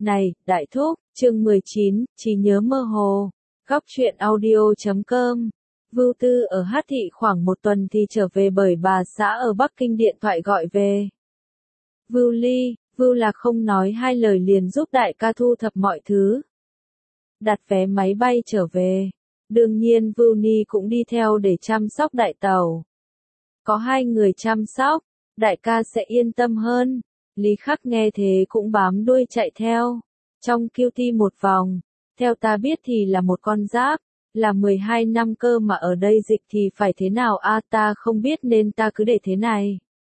Này, đại thúc, chương 19, trí nhớ mơ hồ. Góc truyện audio.com. Vưu Tư ở Hát Thị khoảng một tuần thì trở về bởi bà xã ở Bắc Kinh điện thoại gọi về. Vưu Ly, Vưu Lạc không nói hai lời liền giúp đại ca thu thập mọi thứ. Đặt vé máy bay trở về. Đương nhiên Vưu Ni cũng đi theo để chăm sóc đại tàu. Có hai người chăm sóc, đại ca sẽ yên tâm hơn. Lý Khắc nghe thế cũng bám đuôi chạy theo. Trong QT một vòng, theo ta biết thì là một con giáp, là 12 năm cơ mà ở đây dịch thì phải thế nào a ta không biết nên ta cứ để thế này.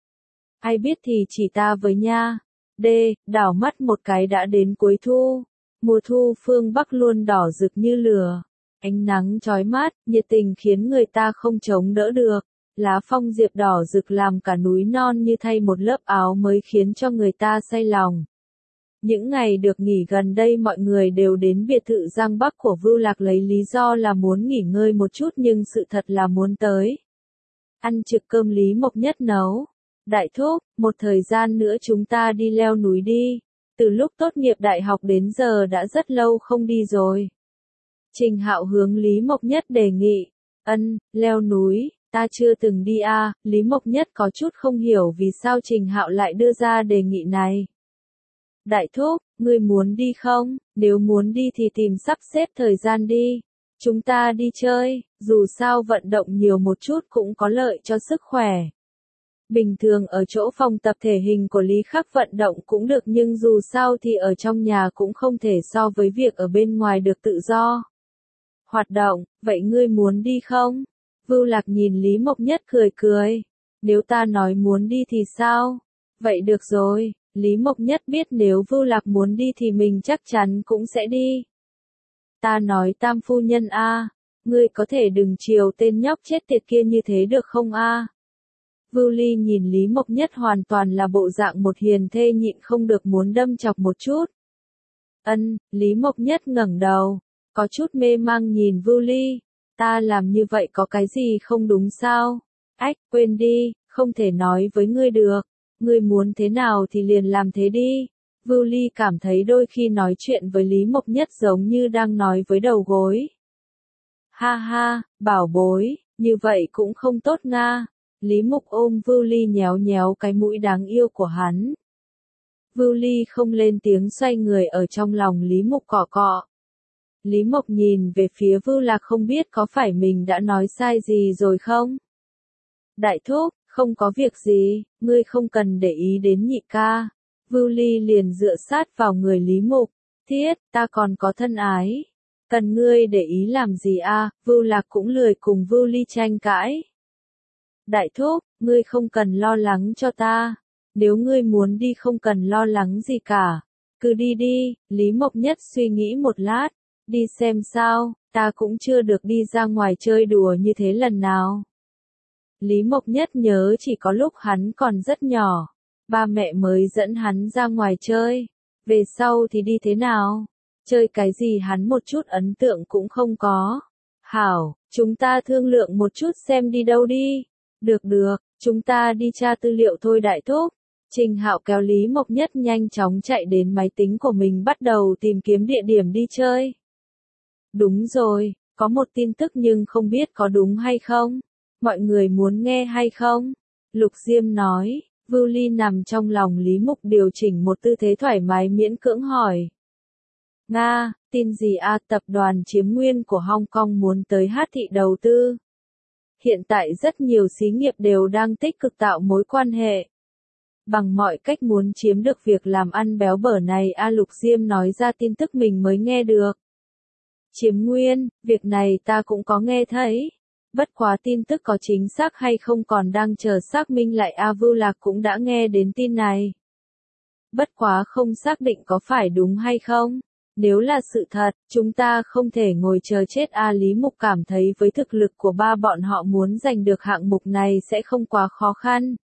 Ai biết thì chỉ ta với nha. D, đảo mắt một cái đã đến cuối thu. Mùa thu phương Bắc luôn đỏ rực như lửa. Ánh nắng chói mát, nhiệt tình khiến người ta không chống đỡ được. Lá phong diệp đỏ rực làm cả núi non như thay một lớp áo mới khiến cho người ta say lòng. Những ngày được nghỉ gần đây mọi người đều đến biệt thự Giang Bắc của Vưu Lạc lấy lý do là muốn nghỉ ngơi một chút nhưng sự thật là muốn tới. Ăn trực cơm Lý Mộc Nhất nấu. Đại thúc, một thời gian nữa chúng ta đi leo núi đi. Từ lúc tốt nghiệp đại học đến giờ đã rất lâu không đi rồi. Trình Hạo hướng Lý Mộc Nhất đề nghị. Leo núi. Ta chưa từng đi a. Lý Mộc Nhất có chút không hiểu vì sao Trình Hạo lại đưa ra đề nghị này. Đại thúc, ngươi muốn đi không? Nếu muốn đi thì tìm sắp xếp thời gian đi. Chúng ta đi chơi, dù sao vận động nhiều một chút cũng có lợi cho sức khỏe. Bình thường ở chỗ phòng tập thể hình của Lý Khắc vận động cũng được nhưng dù sao thì ở trong nhà cũng không thể so với việc ở bên ngoài được tự do. Hoạt động, vậy ngươi muốn đi không? Vưu Lạc nhìn Lý Mộc Nhất cười cười. Nếu ta nói muốn đi thì sao? Vậy được rồi, Lý Mộc Nhất biết nếu Vưu Lạc muốn đi thì mình chắc chắn cũng sẽ đi. Ta nói Tam phu nhân a, ngươi có thể đừng chiều tên nhóc chết tiệt kia như thế được không a? Vưu Ly nhìn Lý Mộc Nhất hoàn toàn là bộ dạng một hiền thê nhịn không được muốn đâm chọc một chút. Lý Mộc Nhất ngẩng đầu, có chút mê mang nhìn Vưu Ly. Ta làm như vậy có cái gì không đúng sao? Quên đi, không thể nói với ngươi được. Ngươi muốn thế nào thì liền làm thế đi. Vưu Ly cảm thấy đôi khi nói chuyện với Lý Mộc Nhất giống như đang nói với đầu gối. Ha ha, bảo bối, như vậy cũng không tốt nga. Lý Mộc ôm Vưu Ly nhéo nhéo cái mũi đáng yêu của hắn. Vưu Ly không lên tiếng xoay người ở trong lòng Lý Mộc cọ cọ. Lý Mộc nhìn về phía Vưu Lạc không biết có phải mình đã nói sai gì rồi không? Đại thúc, không có việc gì, ngươi không cần để ý đến nhị ca. Vưu Ly liền dựa sát vào người Lý Mộc. Thiết, ta còn có thân ái. Cần ngươi để ý làm gì a? Vưu Lạc cũng lười cùng Vưu Ly tranh cãi. Đại thúc, ngươi không cần lo lắng cho ta. Nếu ngươi muốn đi không cần lo lắng gì cả. Cứ đi đi, Lý Mộc Nhất suy nghĩ một lát. Đi xem sao, ta cũng chưa được đi ra ngoài chơi đùa như thế lần nào. Lý Mộc Nhất nhớ chỉ có lúc hắn còn rất nhỏ, ba mẹ mới dẫn hắn ra ngoài chơi. Về sau thì đi thế nào? Chơi cái gì hắn một chút ấn tượng cũng không có. Hảo, chúng ta thương lượng một chút xem đi đâu đi. Được, chúng ta đi tra tư liệu thôi đại thúc. Trình Hạo kéo Lý Mộc Nhất nhanh chóng chạy đến máy tính của mình bắt đầu tìm kiếm địa điểm đi chơi. Đúng rồi, có một tin tức nhưng không biết có đúng hay không. Mọi người muốn nghe hay không? Lục Diêm nói. Vưu Ly nằm trong lòng Lý Mộc điều chỉnh một tư thế thoải mái miễn cưỡng hỏi. Nga, tin gì a? Tập đoàn Chiếm Nguyên của Hong Kong muốn tới Hát Thị đầu tư. Hiện tại rất nhiều xí nghiệp đều đang tích cực tạo mối quan hệ. Bằng mọi cách muốn chiếm được việc làm ăn béo bở này Lục Diêm nói ra tin tức mình mới nghe được. Chiếm Nguyên, việc này ta cũng có nghe thấy. Bất quá tin tức có chính xác hay không còn đang chờ xác minh lại Vưu Lạc cũng đã nghe đến tin này. Bất quá không xác định có phải đúng hay không. Nếu là sự thật, chúng ta không thể ngồi chờ chết Lý Mộc cảm thấy với thực lực của ba bọn họ muốn giành được hạng mục này sẽ không quá khó khăn.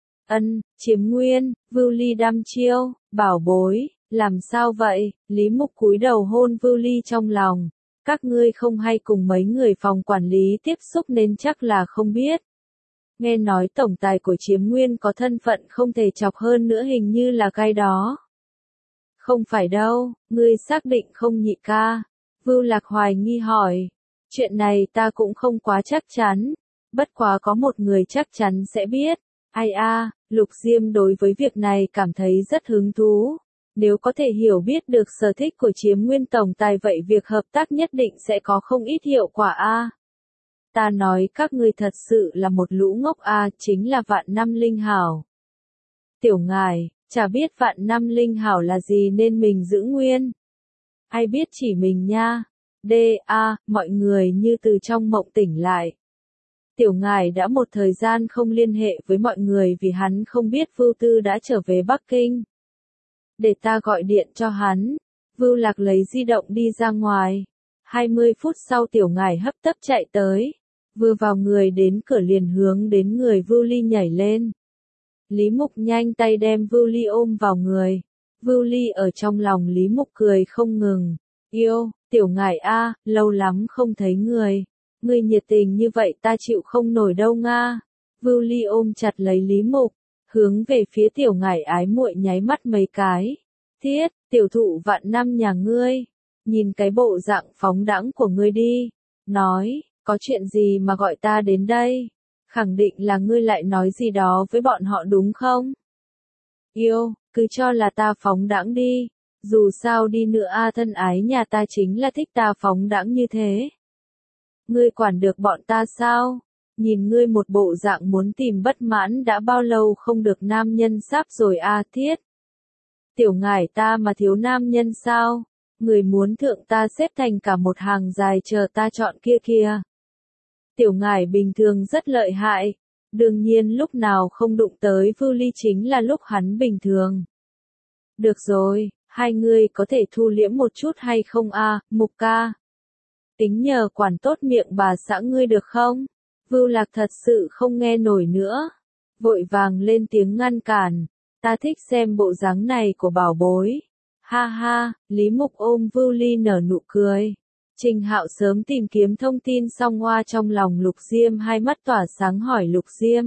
Chiếm Nguyên, Vưu Ly đăm chiêu, bảo bối, làm sao vậy? Lý Mộc cúi đầu hôn Vưu Ly trong lòng. Các ngươi không hay cùng mấy người phòng quản lý tiếp xúc nên chắc là không biết. Nghe nói tổng tài của Chiếm Nguyên có thân phận không thể chọc hơn nữa hình như là cái đó. Không phải đâu, ngươi xác định không nhị ca? Vưu Lạc hoài nghi hỏi. Chuyện này ta cũng không quá chắc chắn, bất quá có một người chắc chắn sẽ biết. Ai a, Lục Diêm đối với việc này cảm thấy rất hứng thú. Nếu có thể hiểu biết được sở thích của Chiếm Nguyên tổng tài vậy việc hợp tác nhất định sẽ có không ít hiệu quả a. Ta nói các ngươi thật sự là một lũ ngốc a, chính là vạn năm linh hảo. Tiểu ngài, chả biết vạn năm linh hảo là gì nên mình giữ nguyên. Ai biết chỉ mình nha. Mọi người như từ trong mộng tỉnh lại. Tiểu ngài đã một thời gian không liên hệ với mọi người vì hắn không biết Vưu Tư đã trở về Bắc Kinh. Để ta gọi điện cho hắn. Vưu Lạc lấy di động đi ra ngoài. 20 phút sau tiểu ngài hấp tấp chạy tới. Vừa vào người đến cửa liền hướng đến người Vưu Ly nhảy lên. Lý Mục nhanh tay đem Vưu Ly ôm vào người. Vưu Ly ở trong lòng Lý Mục cười không ngừng. Yêu, tiểu ngài a, lâu lắm không thấy người. Người nhiệt tình như vậy ta chịu không nổi đâu nga. Vưu Ly ôm chặt lấy Lý Mục, hướng về phía tiểu ngài ái muội nháy mắt mấy cái. Thiết, tiểu thụ vạn năm nhà ngươi, nhìn cái bộ dạng phóng đãng của ngươi đi. Nói, có chuyện gì mà gọi ta đến đây? Khẳng định là ngươi lại nói gì đó với bọn họ đúng không? Yêu, cứ cho là ta phóng đãng đi. Dù sao đi nữa thân ái nhà ta chính là thích ta phóng đãng như thế. Ngươi quản được bọn ta sao? Nhìn ngươi một bộ dạng muốn tìm bất mãn đã bao lâu không được nam nhân sáp rồi Thiết. Tiểu ngải ta mà thiếu nam nhân sao? Người muốn thượng ta xếp thành cả một hàng dài chờ ta chọn kia kìa. Tiểu ngải bình thường rất lợi hại. Đương nhiên lúc nào không đụng tới Vưu Ly chính là lúc hắn bình thường. Được rồi, hai người có thể thu liễm một chút hay không Mục ca? Tính nhờ quản tốt miệng bà xã ngươi được không? Vưu Lạc thật sự không nghe nổi nữa. Vội vàng lên tiếng ngăn cản. Ta thích xem bộ dáng này của bảo bối. Ha ha, Lý Mục ôm Vưu Ly nở nụ cười. Trình Hạo sớm tìm kiếm thông tin xong hoa trong lòng Lục Diêm hai mắt tỏa sáng hỏi Lục Diêm.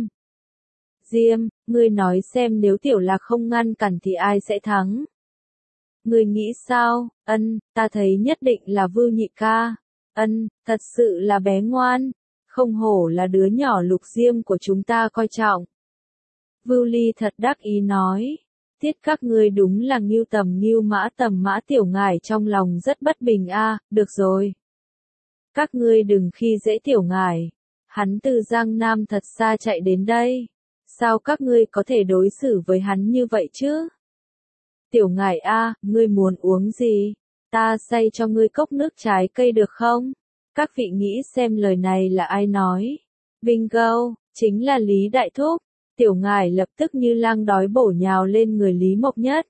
Diêm, ngươi nói xem nếu Tiểu Lạc không ngăn cản thì ai sẽ thắng? Ngươi nghĩ sao? Ta thấy nhất định là Vưu nhị ca. Thật sự là bé ngoan. Không hổ là đứa nhỏ Lục Diêm của chúng ta coi trọng. Vưu Ly thật đắc ý nói. Tiết các ngươi đúng là ngưu tầm mã tiểu ngải trong lòng rất bất bình được rồi. Các ngươi đừng khi dễ tiểu ngải. Hắn từ Giang Nam thật xa chạy đến đây. Sao các ngươi có thể đối xử với hắn như vậy chứ? Tiểu ngải ngươi muốn uống gì? Ta xay cho ngươi cốc nước trái cây được không? Các vị nghĩ xem lời này là ai nói? Bingo, chính là Lý Đại Thúc. Tiểu ngải lập tức như lang đói bổ nhào lên người Lý Mộc Nhất.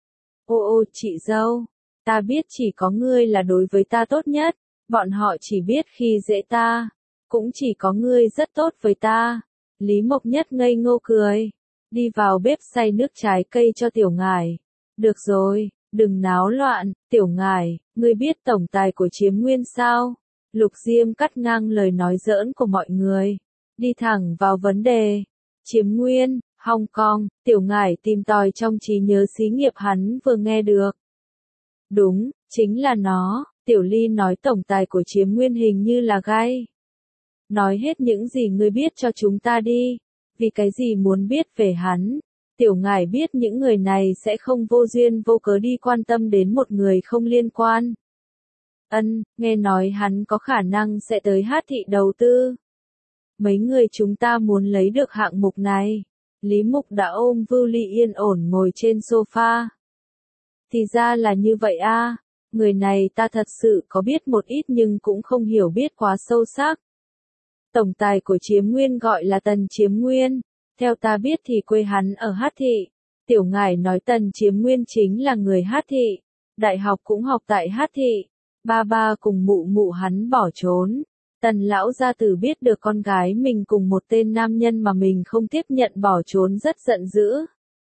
Ô chị dâu, ta biết chỉ có ngươi là đối với ta tốt nhất, bọn họ chỉ biết khi dễ ta, cũng chỉ có ngươi rất tốt với ta. Lý Mộc Nhất ngây ngô cười, đi vào bếp xay nước trái cây cho tiểu ngải. Được rồi, đừng náo loạn, tiểu ngải, ngươi biết tổng tài của Chiếm Nguyên sao? Lục Diêm cắt ngang lời nói giỡn của mọi người, đi thẳng vào vấn đề. Chiếm Nguyên, Hong Kong, tiểu ngải tìm tòi trong trí nhớ xí nghiệp hắn vừa nghe được. Đúng, chính là nó, Tiểu Ly nói tổng tài của Chiếm Nguyên hình như là gay. Nói hết những gì ngươi biết cho chúng ta đi, vì cái gì muốn biết về hắn. Tiểu ngải biết những người này sẽ không vô duyên vô cớ đi quan tâm đến một người không liên quan. Nghe nói hắn có khả năng sẽ tới Hát Thị đầu tư. Mấy người chúng ta muốn lấy được hạng mục này. Lý Mục đã ôm Vưu Ly yên ổn ngồi trên sofa. Thì ra là như vậy người này ta thật sự có biết một ít nhưng cũng không hiểu biết quá sâu sắc. Tổng tài của Chiếm Nguyên gọi là Tần Chiếm Nguyên, theo ta biết thì quê hắn ở Hát Thị. Tiểu ngải nói Tần Chiếm Nguyên chính là người Hát Thị, đại học cũng học tại Hát Thị. Ba cùng mụ hắn bỏ trốn. Tần lão gia tử biết được con gái mình cùng một tên nam nhân mà mình không tiếp nhận bỏ trốn rất giận dữ.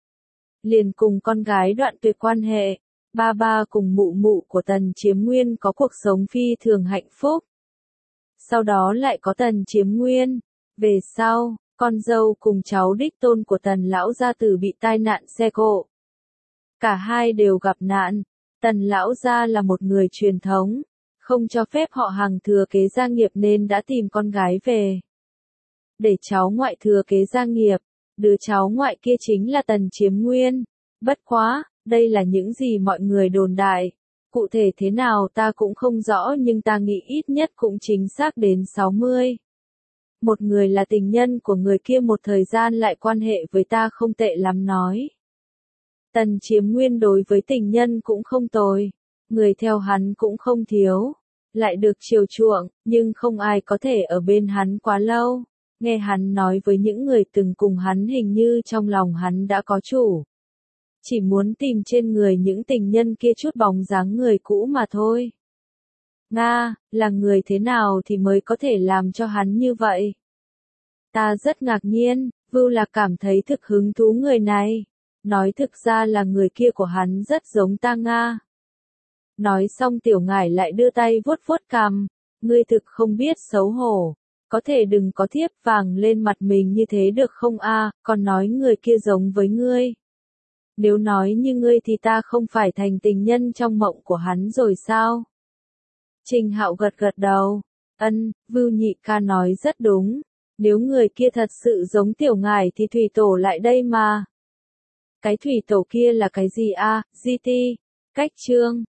Liền cùng con gái đoạn tuyệt quan hệ. Ba cùng mụ của Tần Chiếm Nguyên có cuộc sống phi thường hạnh phúc. Sau đó lại có Tần Chiếm Nguyên. Về sau, con dâu cùng cháu đích tôn của Tần lão gia tử bị tai nạn xe cộ. Cả hai đều gặp nạn. Tần lão gia là một người truyền thống, không cho phép họ hàng thừa kế gia nghiệp nên đã tìm con gái về. Để cháu ngoại thừa kế gia nghiệp, đứa cháu ngoại kia chính là Tần Chiếm Nguyên. Bất quá, đây là những gì mọi người đồn đại. Cụ thể thế nào ta cũng không rõ nhưng ta nghĩ ít nhất cũng chính xác đến 60. Một người là tình nhân của người kia một thời gian lại quan hệ với ta không tệ lắm nói. Tần Chiếm Nguyên đối với tình nhân cũng không tồi, người theo hắn cũng không thiếu, lại được chiều chuộng, nhưng không ai có thể ở bên hắn quá lâu. Nghe hắn nói với những người từng cùng hắn hình như trong lòng hắn đã có chủ. Chỉ muốn tìm trên người những tình nhân kia chút bóng dáng người cũ mà thôi. Nga, là người thế nào thì mới có thể làm cho hắn như vậy? Ta rất ngạc nhiên, Vưu Lạc cảm thấy thực hứng thú người này. Nói thực ra là người kia của hắn rất giống ta Nga. Nói xong Tiểu Ngải lại đưa tay vuốt vuốt cằm. Ngươi thực không biết xấu hổ. Có thể đừng có thiếp vàng lên mặt mình như thế được không a? Còn nói người kia giống với ngươi. Nếu nói như ngươi thì ta không phải thành tình nhân trong mộng của hắn rồi sao? Trình Hạo gật gật đầu. Vưu nhị ca nói rất đúng. Nếu người kia thật sự giống Tiểu Ngải thì thủy tổ lại đây mà. Cái thủy tổ kia là cái gì a? GT, cách chương.